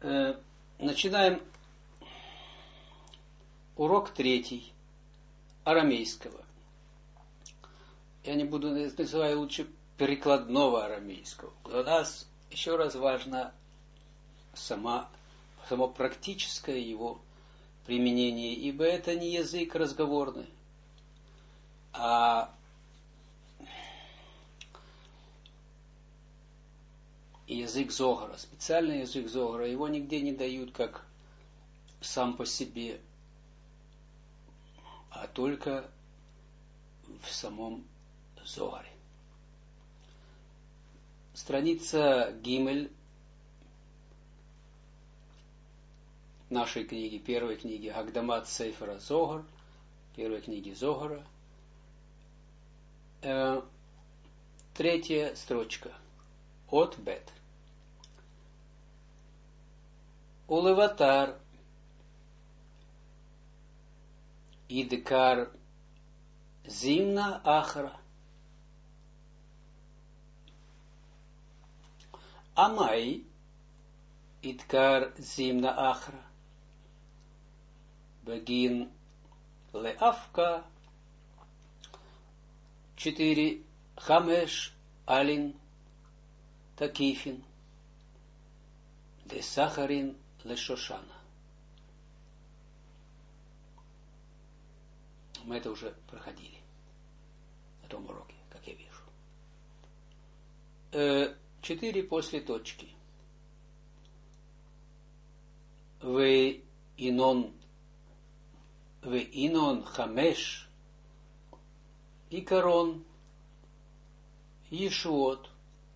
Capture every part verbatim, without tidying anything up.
Э, начинаем урок третий арамейского. Я не буду называть лучше перекладного арамейского. Для нас еще раз важно сама, само практическое его применение, ибо это не язык разговорный, а язык Зогара, специальный язык Зогара. Его нигде не дают как сам по себе, а только в самом Зогаре. Страница Гимель нашей книги, первой книги Агдамат Сейфера Зогар, первой книги Зогара. Э, третья строчка. От Бет. Улеватар идкар зимна ахра. Амай идкар зимна ахра. Багин леавка. Четыре. Хамеш алин такифин. Де сахарин лешошана. Мы это уже проходили на том уроке, как я вижу. Э, четыре после точки. Вы инон, вы инон хамеш, икарон, ешуот.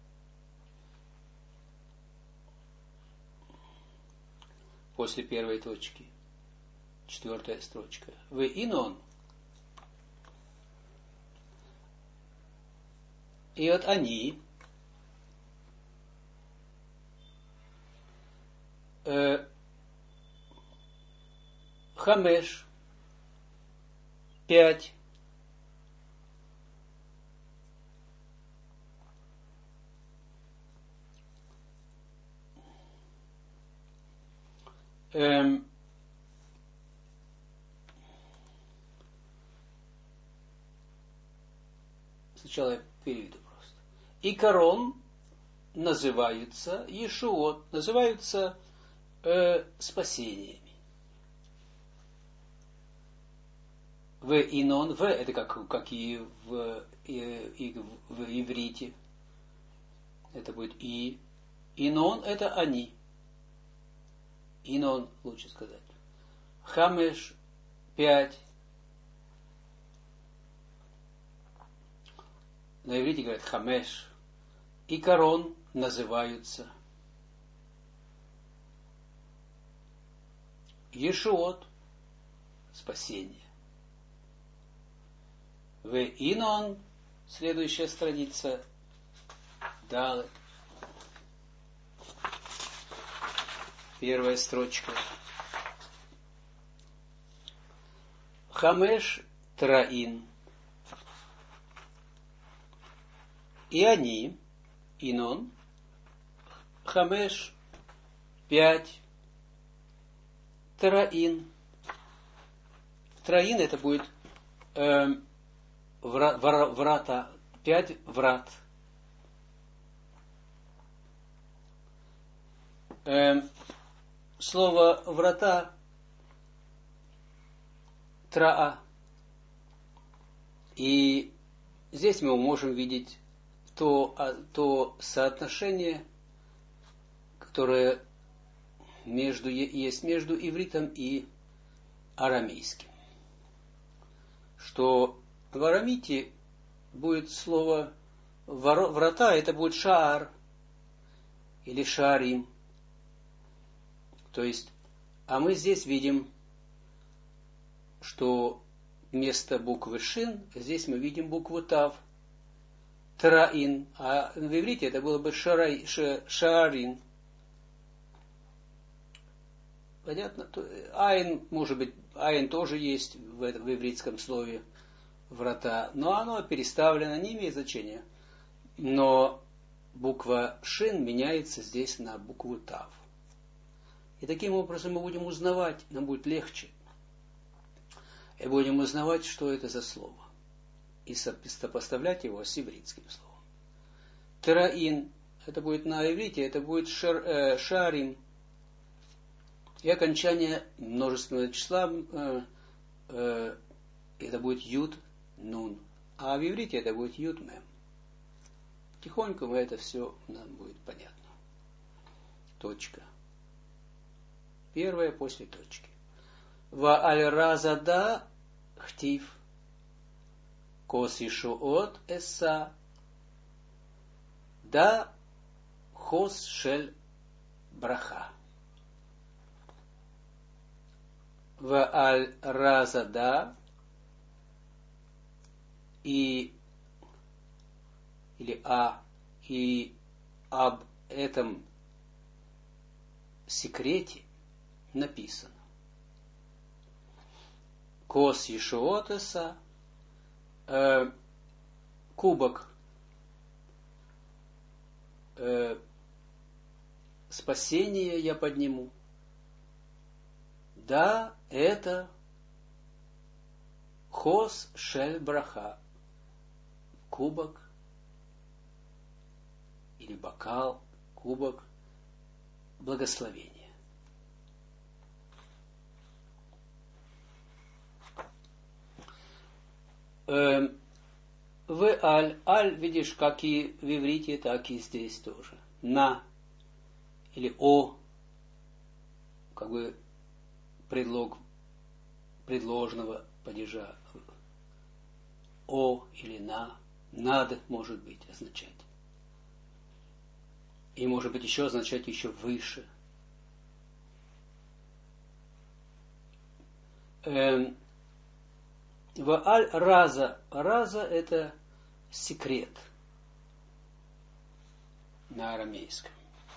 После первой точки. Четвертая строчка. Вы инон. И вот они э, хамеш пять эм, сначала я переведу просто. Икарон называются ешуот, называются э, спасениями. В инон, в это как, как и в, и, и в иврите. Это будет и. Инон это они. Инон лучше сказать. Хамеш пять. На иврите говорят хамеш. Икарон называются ешуот, спасение. В инон, следующая страница, далее. Первая строчка. Хамеш траин. И они, инон, хамеш, пять, траин. Траин это будет э, вра, вра, врата, пять врат. Э, слово врата траа. И здесь мы можем видеть то, то соотношение, которое между, есть между ивритом и арамейским. Что в арамите будет слово врата, это будет шаар или шарим. То есть, а мы здесь видим, что вместо буквы шин, здесь мы видим букву тав. Траин, а в иврите это было бы шарай, ша, шаарин. Понятно? Айн, может быть, айн тоже есть в, в ивритском слове врата, но оно переставлено, не имеет значения. Но буква шин меняется здесь на букву тав. И таким образом мы будем узнавать, нам будет легче. И будем узнавать, что это за слово. И сопоставлять его с ивритским словом. Тераин, это будет на иврите, это будет шар, э, шарим. И окончание множественного числа, э, э, это будет юд, нун. А в иврите это будет юд, мем. Тихонько мы это все нам будет понятно. Точка. Первая после точки. Ва аль-разада хтив. Кос ишуот эса. Да хос шель браха. Ва аль-разада и или а и об этом секрете написано. Кос Ешуотеса, э, кубок э, спасения я подниму. Да, это хос шель браха, кубок или бокал, кубок благословения. Эм, в аль, аль, видишь, как и в иврите, так и здесь тоже. На или о, как бы предлог предложного падежа. О или на, над может быть означать. И может быть еще означать еще выше. Эм, в аль-раза. Раза это секрет на арамейском.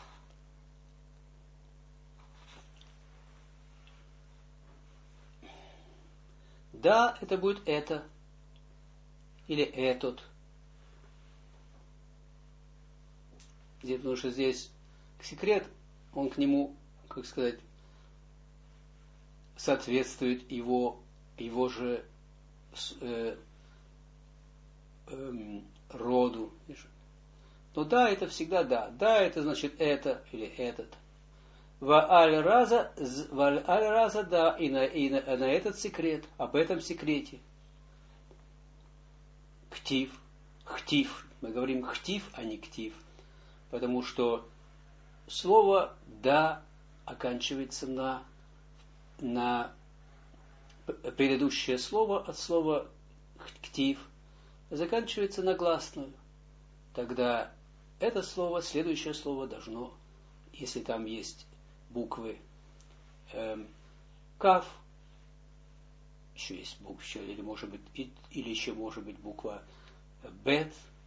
Да, это будет это или этот. Потому что здесь секрет, он к нему, как сказать, соответствует его, его же э, э, роду. Но да, это всегда да. Да, это значит это или этот. Ва аль-раза, ва аль-раза, да, и на, и на, на этот секрет, об этом секрете. Ктив, хтив. Мы говорим хтив, а не ктив. Потому что слово «да» оканчивается на, на предыдущее слово от слова «ктив», заканчивается на гласную. Тогда это слово, следующее слово должно, если там есть буквы эм, «кав», еще есть буква, еще, или, может быть, или еще может быть буква «бет»,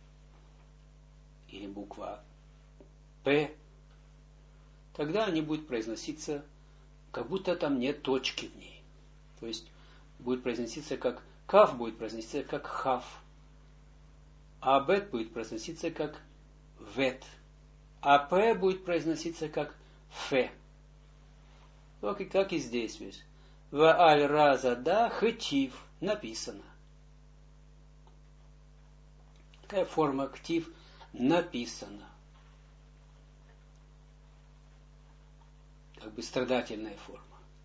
или буква П, тогда они будут произноситься, как будто там нет точки в ней. То есть будет произноситься как кав, будет произноситься как хав, а бет будет произноситься как вет, а п будет произноситься как фе. Так и как и здесь весь. В аль-раза да хтив написано. Такая форма ктив написано. Как бы страдательная форма.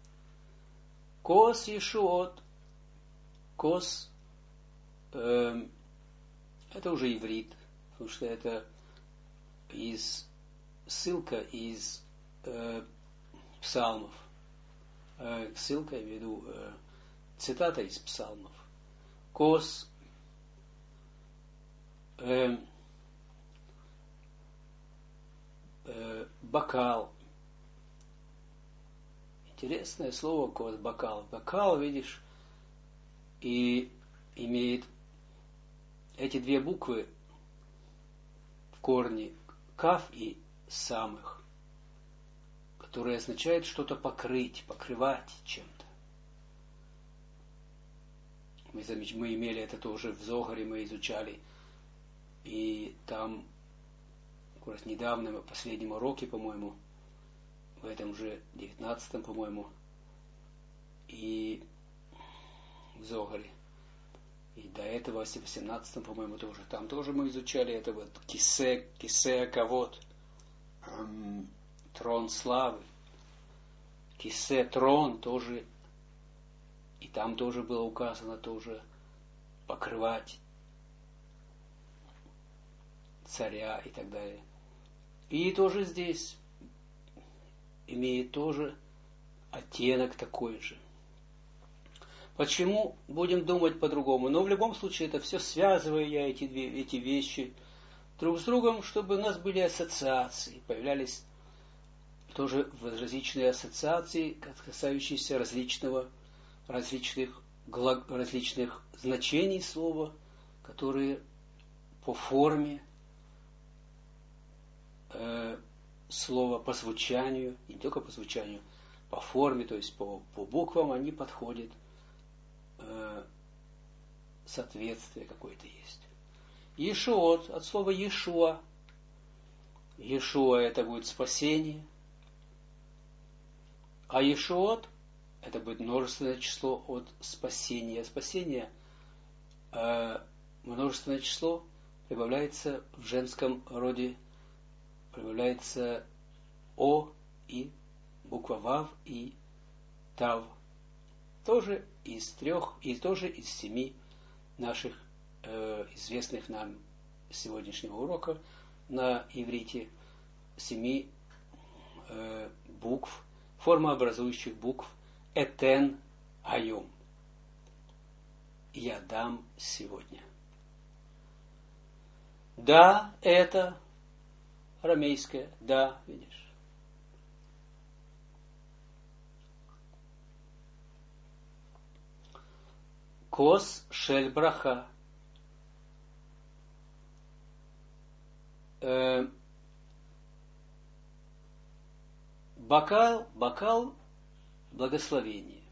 Кос Ешуот. Кос э, это уже иврит, потому что это из ссылка из э, псалмов. Э, ссылка, я имею в виду э, цитата из псалмов. Кос э, э, бокал. Интересное слово кос, бокал. Бокал, видишь, и имеет эти две буквы в корне кав и самых, которые означают что-то покрыть, покрывать чем-то. Мы, замеч... мы имели это тоже в Зогаре, мы изучали, и там, как раз недавно, в последнем уроке, по-моему, в этом же девятнадцатом, по-моему, и в Зогаре. И до этого, в восемнадцатом, по-моему, тоже. Там тоже мы изучали это вот кисе, кисе кавод, эм, трон славы. Кисе, трон тоже. И там тоже было указано тоже покрывать царя и так далее. И тоже здесь имеет тоже оттенок такой же. Почему будем думать по-другому? Но в любом случае это все связываю я эти, две, эти вещи друг с другом, чтобы у нас были ассоциации, появлялись тоже различные ассоциации, касающиеся различного, различных, различных значений слова, которые по форме э, слова, по звучанию, и не только по звучанию, по форме, то есть по, по буквам они подходят, э, соответствие какое-то есть. Ешуот, от слова Ешуа. Ешуа это будет спасение. А Ешуот это будет множественное число от спасения. Спасение, э, множественное число прибавляется в женском роде, прибавляется О и буква Вав и Тав. Тоже из трех, и тоже из семи наших э, известных нам сегодняшнего урока на иврите, семи э, букв, формообразующих букв Этен Айом. Я дам сегодня. Да, это арамейское, да, видишь. Кос шель браха. Э, бокал, бокал благословения.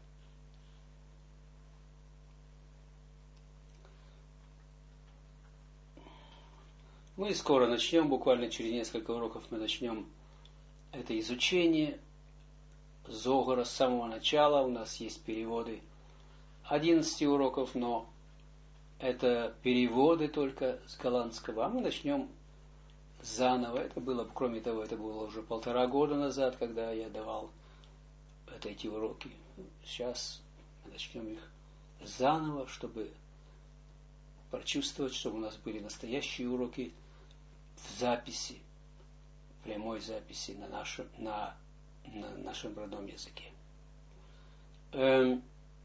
Мы скоро начнем, буквально через несколько уроков мы начнем это изучение Зогара с самого начала. У нас есть переводы одиннадцати уроков, но это переводы только с голландского. А мы начнем заново. Это было, кроме того, это было уже полтора года назад, когда я давал это, эти уроки. Сейчас мы начнем их заново, чтобы прочувствовать, чтобы у нас были настоящие уроки в записи, прямой записи на нашем, на, на нашем родном языке. Эм,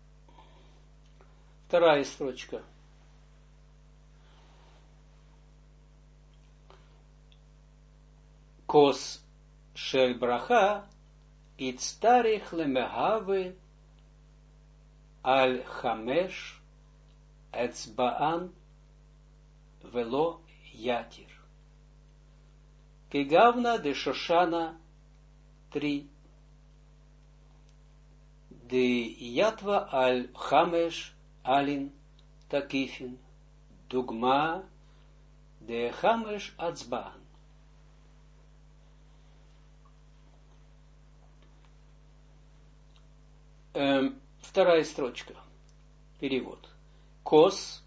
вторая строчка. Кос шель браха ицтарих лемехавы аль хамеш эцбаан вело ятир. Кегавна де Шошана три. Де ятва аль хамеш алин такифин. Дугма де хамеш ацбаан. Эм, вторая строчка. Перевод. Кос,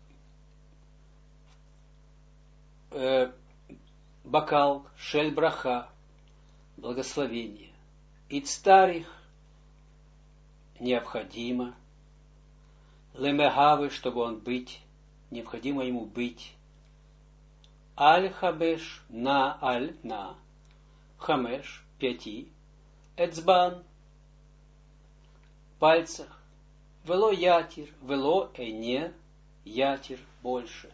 э, бокал, шель браха, благословение. Ицтарих, необходимо. Лемехавы, чтобы он быть, необходимо ему быть. Аль хабеш, на аль, на. Хамеш, пяти. Эцбан, пальцах. Вело ятир, вело и не ятир, больше.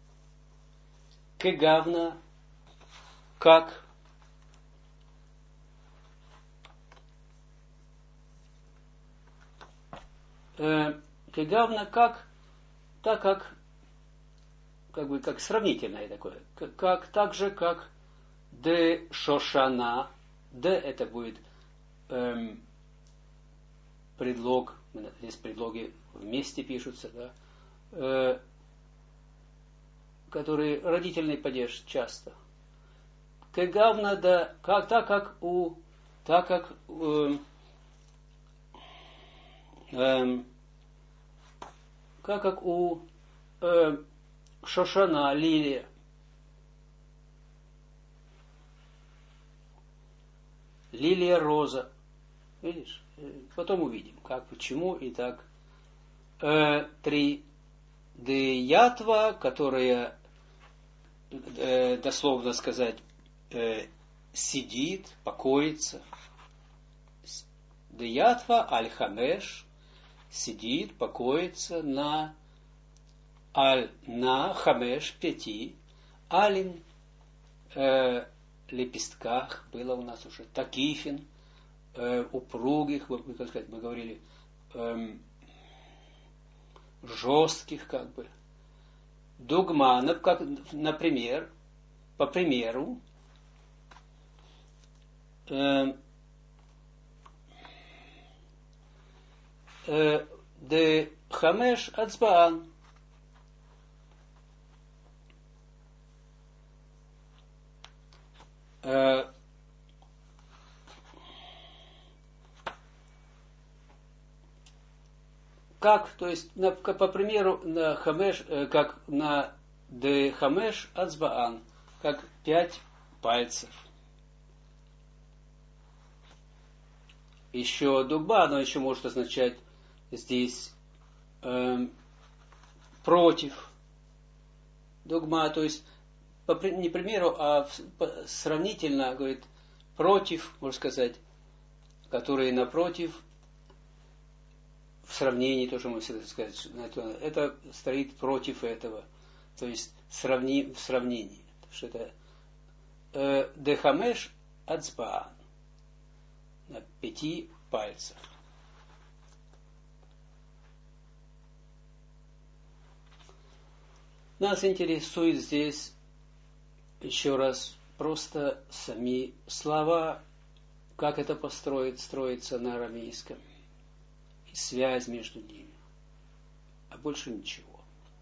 Кегавна, как. Э, кегавна, как, так как, как бы, как сравнительное такое, как, как так же, как де Шошана, де это будет эм, предлог, здесь предлоги вместе пишутся, да, э, который родительный падеж часто. Кегавна, да, как, так как у Так как э, э, как, как у э, Шошана, лилия, лилия роза. Видишь? Потом увидим, как, почему и так. Э, три. Деятва, которая, э, дословно сказать, э, сидит, покоится. Деятва аль-хамеш, сидит, покоится на аль, на хамеш, пяти, алин, э, лепестках, было у нас уже, такифин, э, упругих, мы, как сказать, мы говорили, э, жестких, как бы. Дугманов, как, например, по примеру, э, э, де хамеш ацбаан. Э, Как, то есть, на, по примеру, на хамеш, э, как на де хамеш ацбаан, как пять пальцев. Еще дугба, оно еще может означать здесь э, против. Дугма, то есть, по, не примеру, а по, сравнительно, говорит, против, можно сказать, которые напротив, в сравнении, то, что мы всегда сказать, это стоит против этого. То есть сравни, в сравнении. Что это э, дехамеш ацбаан. На пяти пальцах. Нас интересует здесь еще раз просто сами слова, как это построить, строится на арамейском. Связь между ними, а больше ничего.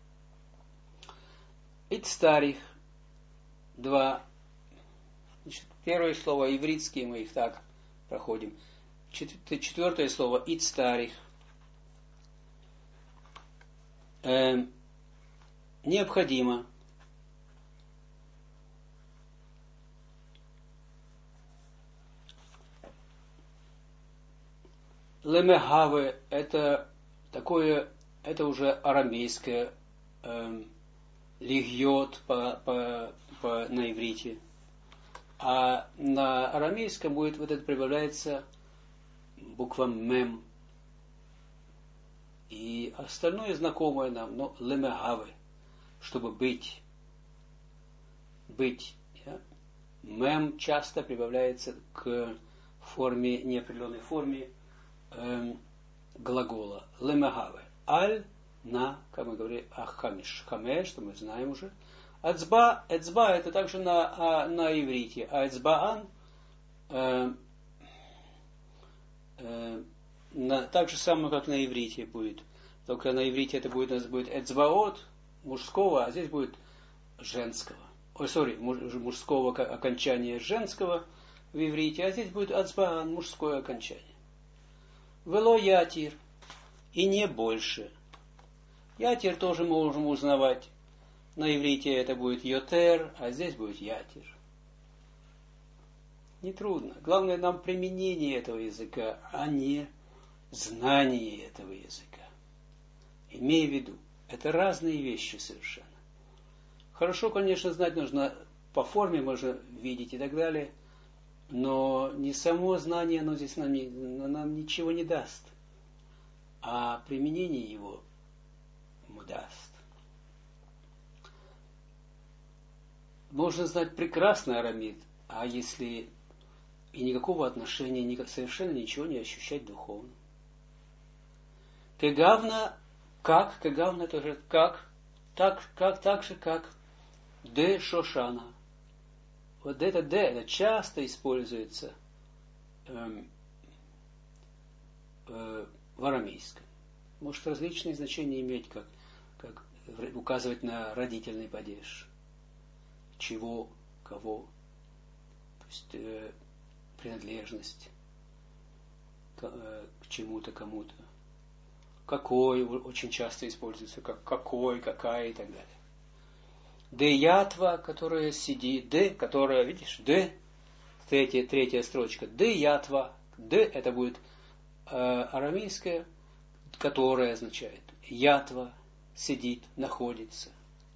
Ицтарих, два. Значит, первое слово ивритские, мы их так проходим. Четвертое слово ицтарих. Э, необходимо. Лемехаве – это такое, это уже арамейское э, лигьот по, по, по, на иврите. А на арамейском будет вот это прибавляется буква мем. И остальное знакомое нам, но лемехаве, чтобы быть. Быть. Ja? Мем часто прибавляется к форме, неопределенной форме глагола лемагаве. Аль на, как мы говорили, ахамиш. Хамеш, что мы знаем уже. Ацба, эцба это также на, а, на иврите. А эцбаан э, э, на, так же самое, как на иврите будет. Только на иврите это будет, у нас будет эцбаот мужского, а здесь будет женского. Ой, сори, мужского окончания женского в иврите, а здесь будет ацбаан, мужское окончание. Вело ятир, и не больше. Ятир тоже можем узнавать. На иврите это будет йотер, а здесь будет ятир. Нетрудно. Главное нам применение этого языка, а не знание этого языка. Имей в виду, это разные вещи совершенно. Хорошо, конечно, знать нужно по форме, можно видеть и так далее. Но не само знание, оно здесь нам, не, нам ничего не даст, а применение его ему даст. Можно знать прекрасно арамит, а если и никакого отношения, совершенно ничего не ощущать духовно. Кегавна, как, кегавна тоже как, так, как, так же, как де шошана. Вот это «д» это часто используется эм, э, в арамейском. Может различные значения иметь, как, как указывать на родительный падеж. Чего, кого. То есть, э, принадлежность к, к чему-то, кому-то. Какой очень часто используется, как какой, какая и так далее. Деятва, которая сидит, де, которая, видишь, де, третья, третья строчка, деятва, де это будет э, арамейское, которое означает ятва, сидит, находится.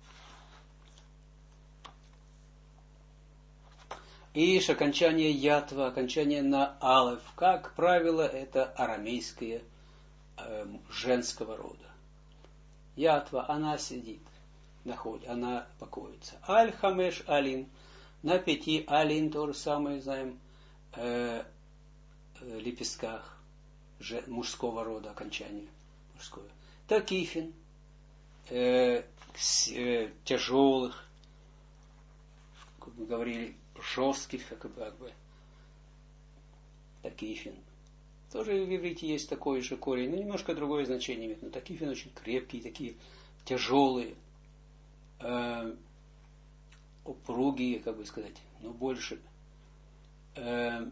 Иш, окончание ятва, окончание на алеф, как правило, это арамейское э, женского рода. Ятва, она сидит, находит, она покоится. Аль-хамеш алин, на пяти алин, то же самое знаем, э, э, лепестках же, мужского рода, окончание мужское. Такифин, э, э, тяжелых, как мы говорили, жестких, как бы, как бы такифин. Тоже в иврите есть такой же корень, но немножко другое значение имеет. Но такифин очень крепкие, такие тяжелые, э, упругие, как бы сказать, но больше. Э,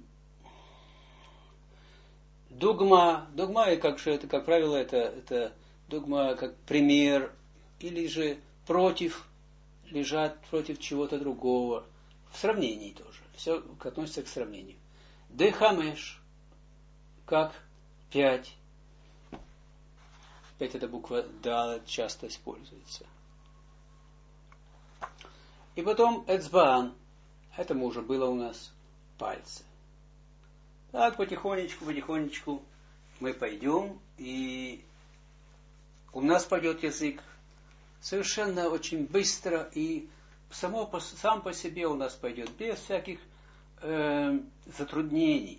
дугма, дугма, и как же это, как правило, это, это дугма как пример, или же против, лежат против чего-то другого. В сравнении тоже. Все относится к сравнению. Дехамеш, как пять. Пять это буква Далет часто используется. И потом эцбаан. Это уже было у нас пальцы. Так, потихонечку, потихонечку мы пойдем, и у нас пойдет язык совершенно очень быстро, и само, сам по себе у нас пойдет без всяких э, затруднений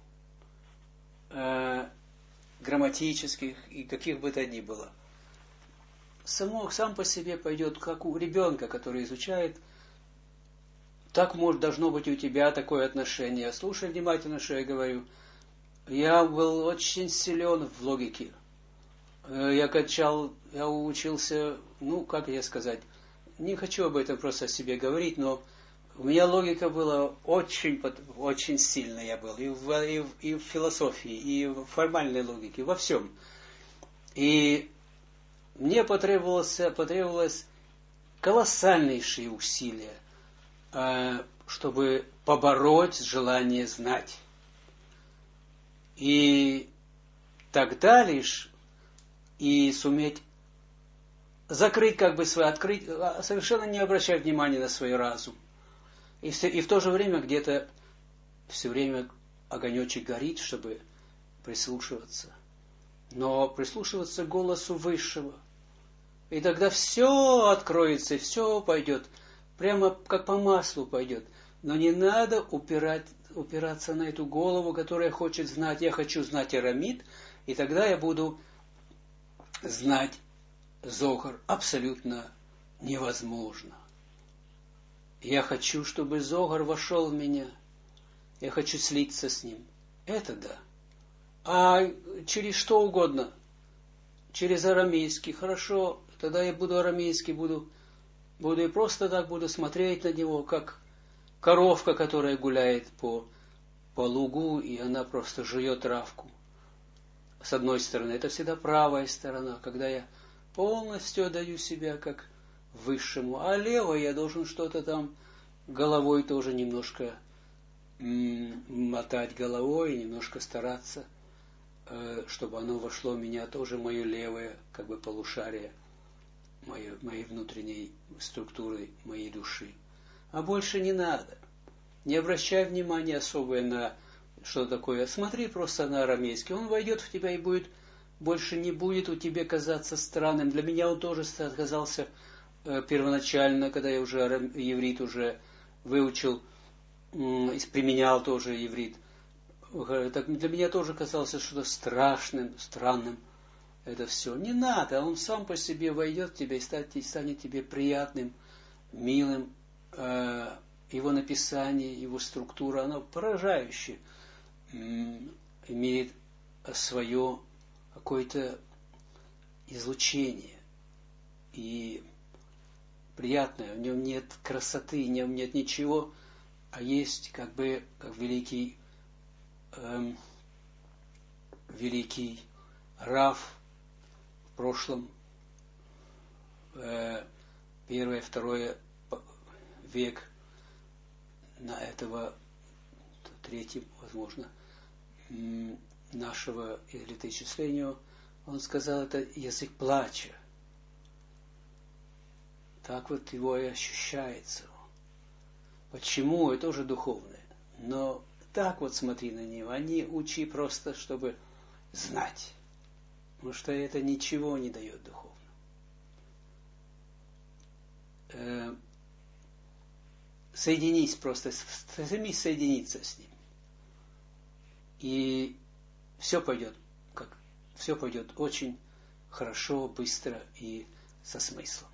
э, грамматических и каких бы то ни было. Само, сам по себе пойдет, как у ребенка, который изучает. Так может, должно быть у тебя такое отношение. Слушай внимательно, что я говорю. Я был очень силен в логике. Я качал, я учился, ну, как я сказать, не хочу об этом просто о себе говорить, но у меня логика была очень, очень сильная я был. И в, и, в, и в философии, и в формальной логике, во всем. И мне потребовалось, потребовалось колоссальнейшие усилия, чтобы побороть желание знать. И тогда лишь и суметь закрыть, как бы свой, открыть, совершенно не обращать внимания на свой разум. И, все, и в то же время где-то все время огонечек горит, чтобы прислушиваться. Но прислушиваться к голосу Высшего. И тогда все откроется, и все пойдет. Прямо как по маслу пойдет. Но не надо упирать, упираться на эту голову, которая хочет знать. Я хочу знать арамит, и тогда я буду знать Зогар. Абсолютно невозможно. Я хочу, чтобы Зогар вошел в меня. Я хочу слиться с ним. Это да. А через что угодно. Через арамейский. Хорошо. Тогда я буду арамейский, буду, буду и просто так буду смотреть на него, как коровка, которая гуляет по, по лугу, и она просто жует травку. С одной стороны, это всегда правая сторона, когда я полностью отдаю себя как Высшему, а левой я должен что-то там головой тоже немножко м- мотать головой, немножко стараться, э, чтобы оно вошло в меня тоже, мое левое, как бы полушарие, моей, моей внутренней структуры, моей души. А больше не надо. Не обращай внимания особое на что такое. Смотри просто на арамейский. Он войдет в тебя и будет, больше не будет у тебя казаться странным. Для меня он тоже казался э, первоначально, когда я уже арам, еврит уже выучил, э, применял тоже еврит. Так для меня тоже казалось что-то страшным, странным. Это все. Не надо. Он сам по себе войдет в тебя и станет, и станет тебе приятным, милым. Э, его написание, его структура, она поражающая. Имеет свое какое-то излучение и приятное. В нем нет красоты, в нем нет ничего, а есть как бы как великий эм, великий Рав в прошлом, э, первое, второе век на этого, третий, возможно, нашего летоисчисления, он сказал, это язык плача. Так вот его и ощущается. Почему? Это уже духовное. Но так вот смотри на него, а не учи просто, чтобы знать. Потому что это ничего не дает духовно. Э, соединись просто, стремись соединиться с ним. И все пойдет, как, все пойдет очень хорошо, быстро и со смыслом.